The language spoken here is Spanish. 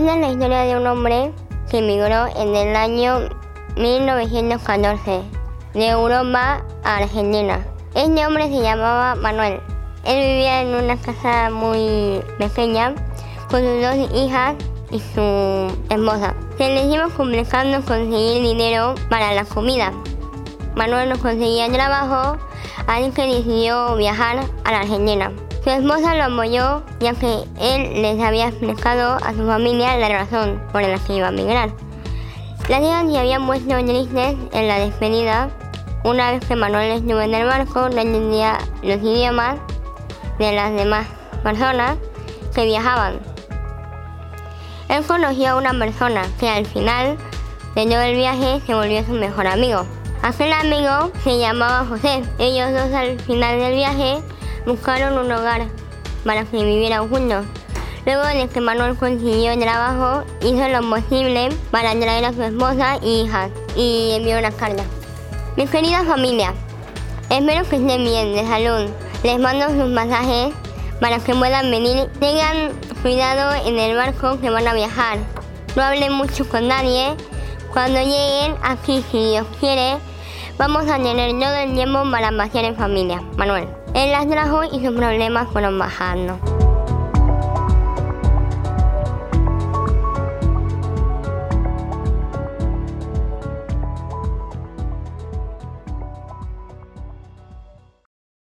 Esta es la historia de un hombre que emigró en el año 1914 de Europa a Argentina. Este hombre se llamaba Manuel. Él vivía en una casa muy pequeña con sus 2 hijas y su esposa. Se les iba complicando conseguir dinero para la comida. Manuel no conseguía trabajo, así que decidió viajar a la Argentina. Su esposa lo apoyó, ya que él les había explicado a su familia la razón por la que iba a migrar. Las hijas se habían puesto tristes en la despedida. Una vez que Manuel estuvo en el barco, no entendía los idiomas de las demás personas que viajaban. Él conoció a una persona que al final de todo el viaje se volvió su mejor amigo. Aquel amigo se llamaba José. Ellos dos al final del viaje buscaron un hogar para que vivieran juntos. Luego de que Manuel consiguió trabajo, hizo lo posible para traer a su esposa y hijas y envió una carta. Mi querida familia, espero que estén bien de salud. Les mando sus mensajes para que puedan venir. Tengan cuidado en el barco que van a viajar. No hablen mucho con nadie. Cuando lleguen aquí, si Dios quiere, vamos a tener todo el tiempo para pasear en familia. Manuel. Él las trajo y sus problemas fueron bajando.